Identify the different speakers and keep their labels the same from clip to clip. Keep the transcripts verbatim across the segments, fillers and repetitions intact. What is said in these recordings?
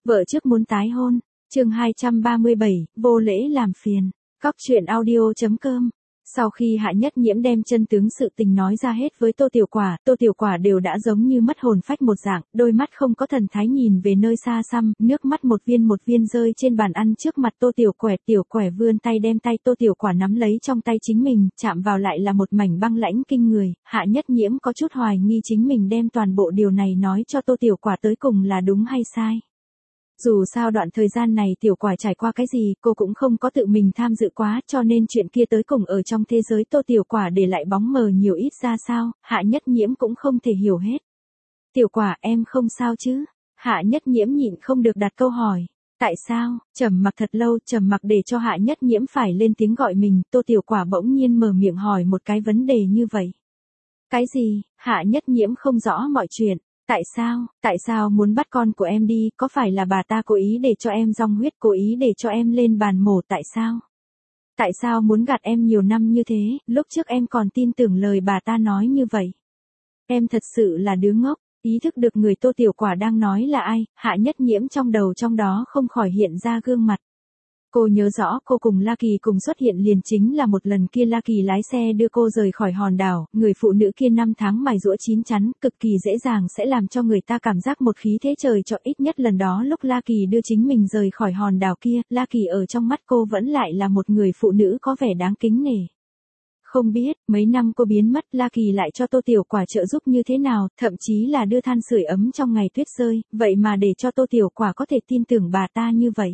Speaker 1: Vợ trước muốn tái hôn, chương hai trăm ba mươi bảy, vô lễ làm phiền. Cóc truyện audio.com. Sau khi Hạ Nhất Nhiễm đem chân tướng sự tình nói ra hết với Tô Tiểu Quả, Tô Tiểu Quả đều đã giống như mất hồn phách một dạng, đôi mắt không có thần thái nhìn về nơi xa xăm, nước mắt một viên một viên rơi trên bàn ăn trước mặt Tô Tiểu Quẻ. Tiểu Quẻ vươn tay đem tay Tô Tiểu Quả nắm lấy trong tay chính mình, chạm vào lại là một mảnh băng lãnh kinh người. Hạ Nhất Nhiễm có chút hoài nghi chính mình đem toàn bộ điều này nói cho Tô Tiểu Quả tới cùng là đúng hay sai. Dù sao đoạn thời gian này Tiểu Quả trải qua cái gì cô cũng không có tự mình tham dự quá, cho nên chuyện kia tới cùng ở trong thế giới Tô Tiểu Quả để lại bóng mờ nhiều ít ra sao, Hạ Nhất Nhiễm cũng không thể hiểu hết. Tiểu Quả, em không sao chứ? Hạ Nhất Nhiễm nhịn không được đặt câu hỏi. Tại sao? Trầm mặc thật lâu, trầm mặc để cho Hạ Nhất Nhiễm phải lên tiếng gọi mình. Tô Tiểu Quả bỗng nhiên mở miệng hỏi một cái vấn đề như vậy. Cái gì? Hạ Nhất Nhiễm không rõ mọi chuyện. Tại sao, tại sao muốn bắt con của em đi, có phải là bà ta cố ý để cho em rong huyết, cố ý để cho em lên bàn mổ, tại sao? Tại sao muốn gạt em nhiều năm như thế, lúc trước em còn tin tưởng lời bà ta nói như vậy? Em thật sự là đứa ngốc, ý thức được người Tô Tiểu Quả đang nói là ai, Hạ Nhất Nhiễm trong đầu trong đó không khỏi hiện ra gương mặt. Cô nhớ rõ cô cùng La Kỳ cùng xuất hiện liền chính là một lần kia La Kỳ lái xe đưa cô rời khỏi hòn đảo, người phụ nữ kia năm tháng mài giũa chín chắn, cực kỳ dễ dàng sẽ làm cho người ta cảm giác một khí thế trời cho. Ít nhất lần đó lúc La Kỳ đưa chính mình rời khỏi hòn đảo kia, La Kỳ ở trong mắt cô vẫn lại là một người phụ nữ có vẻ đáng kính nể. Không biết, mấy năm cô biến mất, La Kỳ lại cho Tô Tiểu Quả trợ giúp như thế nào, thậm chí là đưa than sưởi ấm trong ngày tuyết rơi, vậy mà để cho Tô Tiểu Quả có thể tin tưởng bà ta như vậy.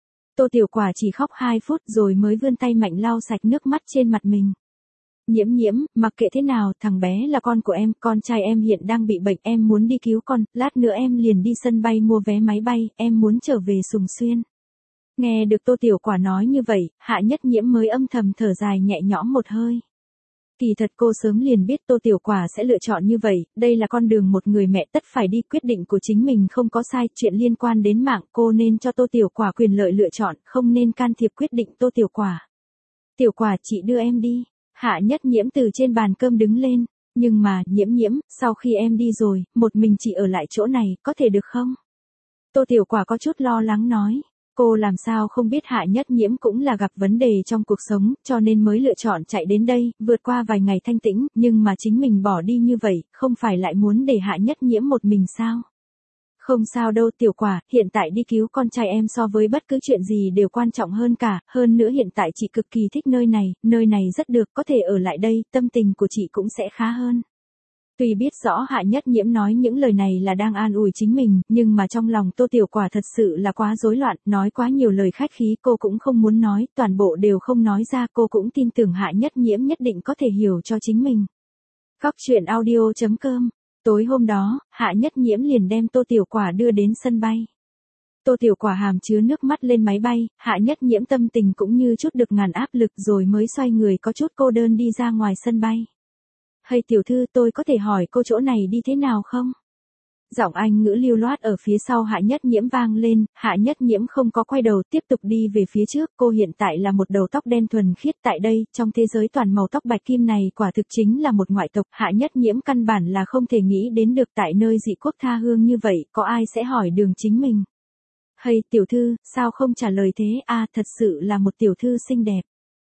Speaker 1: Tô Tiểu Quả chỉ khóc hai phút rồi mới vươn tay mạnh lau sạch nước mắt trên mặt mình. Nhiễm Nhiễm, mặc kệ thế nào, thằng bé là con của em, con trai em hiện đang bị bệnh, em muốn đi cứu con, lát nữa em liền đi sân bay mua vé máy bay, em muốn trở về Sùng Xuyên. Nghe được Tô Tiểu Quả nói như vậy, Hạ Nhất Nhiễm mới âm thầm thở dài nhẹ nhõm một hơi. Kỳ thật cô sớm liền biết Tô Tiểu Quả sẽ lựa chọn như vậy, đây là con đường một người mẹ tất phải đi, quyết định của chính mình không có sai, chuyện liên quan đến mạng cô nên cho Tô Tiểu Quả quyền lợi lựa chọn, không nên can thiệp quyết định Tô Tiểu Quả. Tiểu Quả, chị đưa em đi. Hạ Nhất Nhiễm từ trên bàn cơm đứng lên, nhưng mà, Nhiễm Nhiễm, sau khi em đi rồi, một mình chị ở lại chỗ này, có thể được không? Tô Tiểu Quả có chút lo lắng nói. Cô làm sao không biết Hạ Nhất Nhiễm cũng là gặp vấn đề trong cuộc sống, cho nên mới lựa chọn chạy đến đây, vượt qua vài ngày thanh tĩnh, nhưng mà chính mình bỏ đi như vậy, không phải lại muốn để Hạ Nhất Nhiễm một mình sao? Không sao đâu Tiểu Quả, hiện tại đi cứu con trai em so với bất cứ chuyện gì đều quan trọng hơn cả, hơn nữa hiện tại chị cực kỳ thích nơi này, nơi này rất được, có thể ở lại đây, tâm tình của chị cũng sẽ khá hơn. Tuy biết rõ Hạ Nhất Nhiễm nói những lời này là đang an ủi chính mình, nhưng mà trong lòng Tô Tiểu Quả thật sự là quá rối loạn, nói quá nhiều lời khách khí cô cũng không muốn nói, toàn bộ đều không nói ra, cô cũng tin tưởng Hạ Nhất Nhiễm nhất định có thể hiểu cho chính mình. Cóc truyện audio.com. Tối hôm đó, Hạ Nhất Nhiễm liền đem Tô Tiểu Quả đưa đến sân bay. Tô Tiểu Quả hàm chứa nước mắt lên máy bay, Hạ Nhất Nhiễm tâm tình cũng như chút được ngàn áp lực rồi mới xoay người có chút cô đơn đi ra ngoài sân bay. Hay tiểu thư, tôi có thể hỏi cô chỗ này đi thế nào không? Giọng Anh ngữ lưu loát ở phía sau Hạ Nhất Nhiễm vang lên, Hạ Nhất Nhiễm không có quay đầu, tiếp tục đi về phía trước, cô hiện tại là một đầu tóc đen thuần khiết tại đây, trong thế giới toàn màu tóc bạch kim này quả thực chính là một ngoại tộc, Hạ Nhất Nhiễm căn bản là không thể nghĩ đến được tại nơi dị quốc tha hương như vậy, có ai sẽ hỏi đường chính mình. Hay tiểu thư, sao không trả lời thế, à thật sự là một tiểu thư xinh đẹp.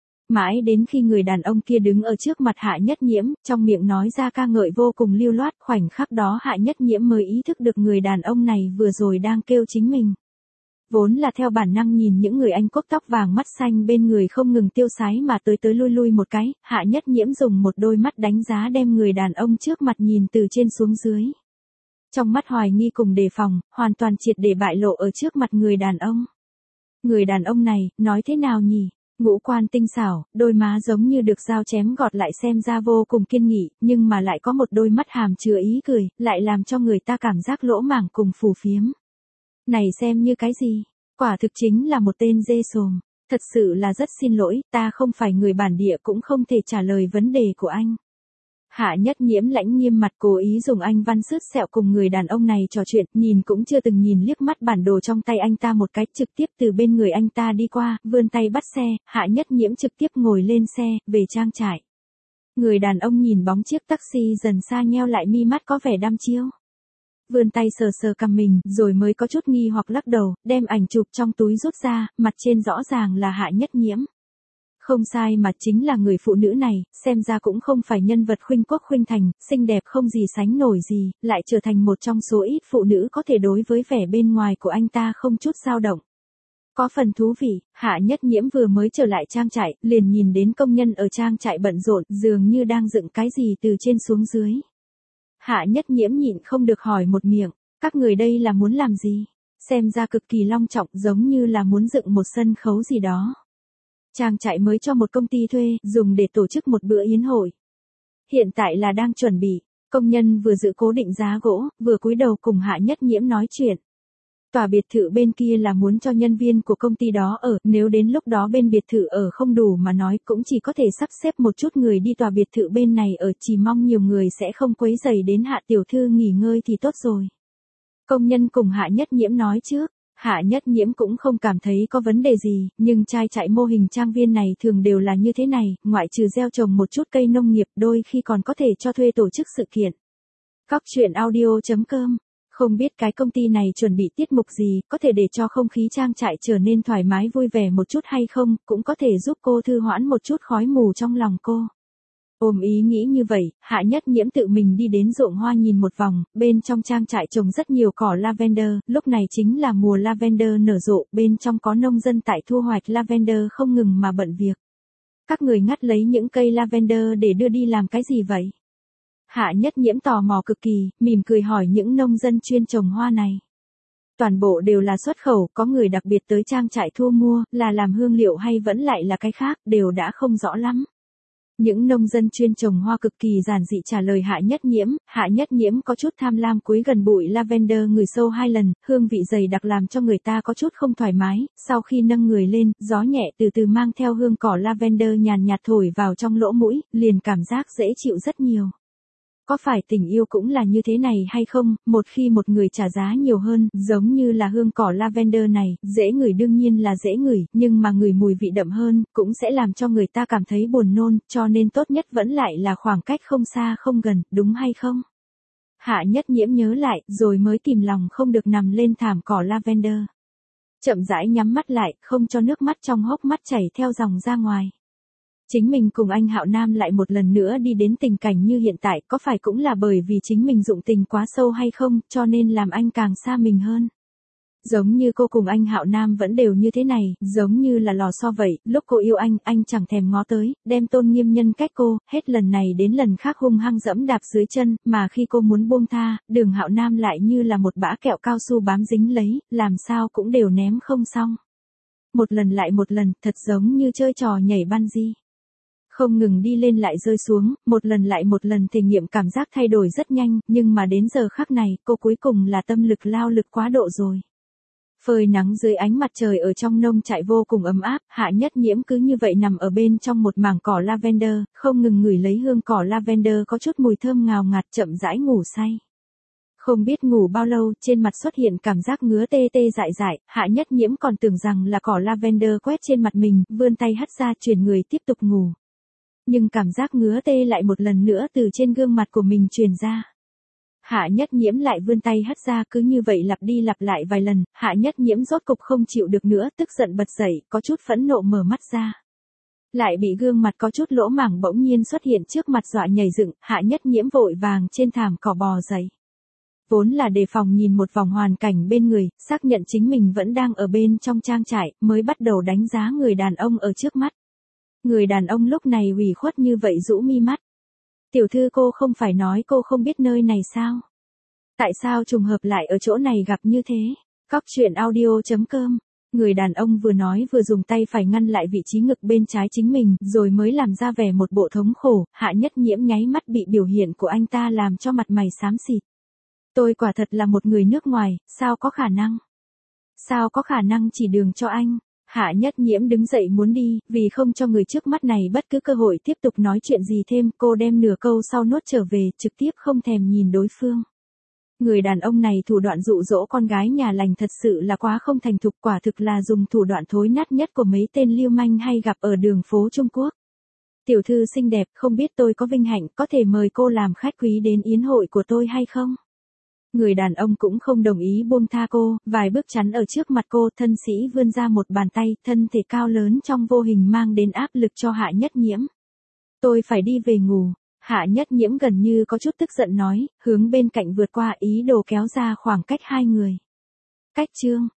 Speaker 1: Mãi đến khi người đàn ông kia đứng ở trước mặt Hạ Nhất Nhiễm, trong miệng nói ra ca ngợi vô cùng lưu loát, khoảnh khắc đó Hạ Nhất Nhiễm mới ý thức được người đàn ông này vừa rồi đang kêu chính mình. Vốn là theo bản năng nhìn những người Anh quốc tóc vàng mắt xanh bên người không ngừng tiêu sái mà tới tới lui lui một cái, Hạ Nhất Nhiễm dùng một đôi mắt đánh giá đem người đàn ông trước mặt nhìn từ trên xuống dưới. Trong mắt hoài nghi cùng đề phòng, hoàn toàn triệt để bại lộ ở trước mặt người đàn ông. Người đàn ông này, nói thế nào nhỉ? Ngũ quan tinh xảo, đôi má giống như được dao chém gọt lại xem ra vô cùng kiên nghị, nhưng mà lại có một đôi mắt hàm chứa ý cười, lại làm cho người ta cảm giác lỗ mảng cùng phù phiếm. Này xem như cái gì? Quả thực chính là một tên dê sồm. Thật sự là rất xin lỗi, ta không phải người bản địa cũng không thể trả lời vấn đề của anh. Hạ Nhất Nhiễm lãnh nghiêm mặt cố ý dùng anh văn sứt sẹo cùng người đàn ông này trò chuyện, nhìn cũng chưa từng nhìn liếc mắt bản đồ trong tay anh ta một cái, trực tiếp từ bên người anh ta đi qua, vươn tay bắt xe, Hạ Nhất Nhiễm trực tiếp ngồi lên xe, về trang trại. Người đàn ông nhìn bóng chiếc taxi dần xa nheo lại mi mắt có vẻ đăm chiêu. Vươn tay sờ sờ cằm mình, rồi mới có chút nghi hoặc lắc đầu, đem ảnh chụp trong túi rút ra, mặt trên rõ ràng là Hạ Nhất Nhiễm. Không sai mà chính là người phụ nữ này, xem ra cũng không phải nhân vật khuynh quốc khuynh thành, xinh đẹp không gì sánh nổi gì, lại trở thành một trong số ít phụ nữ có thể đối với vẻ bên ngoài của anh ta không chút dao động. Có phần thú vị, Hạ Nhất Nhiễm vừa mới trở lại trang trại, liền nhìn đến công nhân ở trang trại bận rộn, dường như đang dựng cái gì từ trên xuống dưới. Hạ Nhất Nhiễm nhịn không được hỏi một miệng, các người đây là muốn làm gì? Xem ra cực kỳ long trọng, giống như là muốn dựng một sân khấu gì đó. Trang trại mới cho một công ty thuê, dùng để tổ chức một bữa yến hội. Hiện tại là đang chuẩn bị, công nhân vừa dự cố định giá gỗ, vừa cúi đầu cùng Hạ Nhất Nhiễm nói chuyện. Tòa biệt thự bên kia là muốn cho nhân viên của công ty đó ở, nếu đến lúc đó bên biệt thự ở không đủ mà nói cũng chỉ có thể sắp xếp một chút người đi tòa biệt thự bên này ở, chỉ mong nhiều người sẽ không quấy rầy đến Hạ tiểu thư nghỉ ngơi thì tốt rồi. Công nhân cùng Hạ Nhất Nhiễm nói trước, Hạ Nhất Nhiễm cũng không cảm thấy có vấn đề gì, nhưng trang trại mô hình trang viên này thường đều là như thế này, ngoại trừ gieo trồng một chút cây nông nghiệp đôi khi còn có thể cho thuê tổ chức sự kiện. Cóc truyện audio chấm com. Không biết cái công ty này chuẩn bị tiết mục gì, có thể để cho không khí trang trại trở nên thoải mái vui vẻ một chút hay không, cũng có thể giúp cô thư hoãn một chút khói mù trong lòng cô. Ôm ý nghĩ như vậy, Hạ Nhất Nhiễm tự mình đi đến ruộng hoa nhìn một vòng, bên trong trang trại trồng rất nhiều cỏ lavender, lúc này chính là mùa lavender nở rộ, bên trong có nông dân tại thu hoạch lavender không ngừng mà bận việc. Các người ngắt lấy những cây lavender để đưa đi làm cái gì vậy? Hạ Nhất Nhiễm tò mò cực kỳ, mỉm cười hỏi những nông dân chuyên trồng hoa này. Toàn bộ đều là xuất khẩu, có người đặc biệt tới trang trại thu mua, là làm hương liệu hay vẫn lại là cái khác, đều đã không rõ lắm. Những nông dân chuyên trồng hoa cực kỳ giản dị trả lời Hạ Nhất Nhiễm, Hạ Nhất Nhiễm có chút tham lam cúi gần bụi lavender ngửi sâu hai lần, hương vị dày đặc làm cho người ta có chút không thoải mái, sau khi nâng người lên, gió nhẹ từ từ mang theo hương cỏ lavender nhàn nhạt thổi vào trong lỗ mũi, liền cảm giác dễ chịu rất nhiều. Có phải tình yêu cũng là như thế này hay không, một khi một người trả giá nhiều hơn, giống như là hương cỏ lavender này, dễ ngửi đương nhiên là dễ ngửi, nhưng mà ngửi mùi vị đậm hơn, cũng sẽ làm cho người ta cảm thấy buồn nôn, cho nên tốt nhất vẫn lại là khoảng cách không xa không gần, đúng hay không? Hạ Nhất Nhiễm nhớ lại, rồi mới kìm lòng không được nằm lên thảm cỏ lavender. Chậm rãi nhắm mắt lại, không cho nước mắt trong hốc mắt chảy theo dòng ra ngoài. Chính mình cùng anh Hạo Nam lại một lần nữa đi đến tình cảnh như hiện tại, có phải cũng là bởi vì chính mình dụng tình quá sâu hay không, cho nên làm anh càng xa mình hơn. Giống như cô cùng anh Hạo Nam vẫn đều như thế này, giống như là lò xo vậy, lúc cô yêu anh, anh chẳng thèm ngó tới, đem tôn nghiêm nhân cách cô, hết lần này đến lần khác hung hăng dẫm đạp dưới chân, mà khi cô muốn buông tha, Đường Hạo Nam lại như là một bã kẹo cao su bám dính lấy, làm sao cũng đều ném không xong. Một lần lại một lần, thật giống như chơi trò nhảy bungee. Không ngừng đi lên lại rơi xuống, một lần lại một lần thể nghiệm cảm giác thay đổi rất nhanh, nhưng mà đến giờ khắc này, cô cuối cùng là tâm lực lao lực quá độ rồi. Phơi nắng dưới ánh mặt trời ở trong nông trại vô cùng ấm áp, Hạ Nhất Nhiễm cứ như vậy nằm ở bên trong một mảng cỏ lavender, không ngừng ngửi lấy hương cỏ lavender có chút mùi thơm ngào ngạt, chậm rãi ngủ say. Không biết ngủ bao lâu, trên mặt xuất hiện cảm giác ngứa tê tê dại dại, Hạ Nhất Nhiễm còn tưởng rằng là cỏ lavender quét trên mặt mình, vươn tay hất ra chuyển người tiếp tục ngủ. Nhưng cảm giác ngứa tê lại một lần nữa từ trên gương mặt của mình truyền ra. Hạ Nhất Nhiễm lại vươn tay hất ra, cứ như vậy lặp đi lặp lại vài lần, Hạ Nhất Nhiễm rốt cục không chịu được nữa, tức giận bật dậy, có chút phẫn nộ mở mắt ra. Lại bị gương mặt có chút lỗ mảng bỗng nhiên xuất hiện trước mặt dọa nhảy dựng, Hạ Nhất Nhiễm vội vàng trên thảm cỏ bò dậy. Vốn là đề phòng nhìn một vòng hoàn cảnh bên người, xác nhận chính mình vẫn đang ở bên trong trang trại, mới bắt đầu đánh giá người đàn ông ở trước mắt. Người đàn ông lúc này ủy khuất như vậy rũ mi mắt. Tiểu thư, cô không phải nói cô không biết nơi này sao? Tại sao trùng hợp lại ở chỗ này gặp như thế? Cóc truyện audio chấm com. Người đàn ông vừa nói vừa dùng tay phải ngăn lại vị trí ngực bên trái chính mình, rồi mới làm ra vẻ một bộ thống khổ. Hạ Nhất Nhiễm nháy mắt bị biểu hiện của anh ta làm cho mặt mày xám xịt. Tôi quả thật là một người nước ngoài, sao có khả năng? Sao có khả năng chỉ đường cho anh? Hạ Nhất Nhiễm đứng dậy muốn đi, vì không cho người trước mắt này bất cứ cơ hội tiếp tục nói chuyện gì thêm, cô đem nửa câu sau nuốt trở về, trực tiếp không thèm nhìn đối phương. Người đàn ông này thủ đoạn dụ dỗ con gái nhà lành thật sự là quá không thành thục, quả thực là dùng thủ đoạn thối nát nhất của mấy tên lưu manh hay gặp ở đường phố Trung Quốc. Tiểu thư xinh đẹp, không biết tôi có vinh hạnh có thể mời cô làm khách quý đến yến hội của tôi hay không? Người đàn ông cũng không đồng ý buông tha cô, vài bước chắn ở trước mặt cô, thân sĩ vươn ra một bàn tay, thân thể cao lớn trong vô hình mang đến áp lực cho Hạ Nhất Nhiễm. Tôi phải đi về ngủ. Hạ Nhất Nhiễm gần như có chút tức giận nói, hướng bên cạnh vượt qua ý đồ kéo ra khoảng cách hai người. Cách chương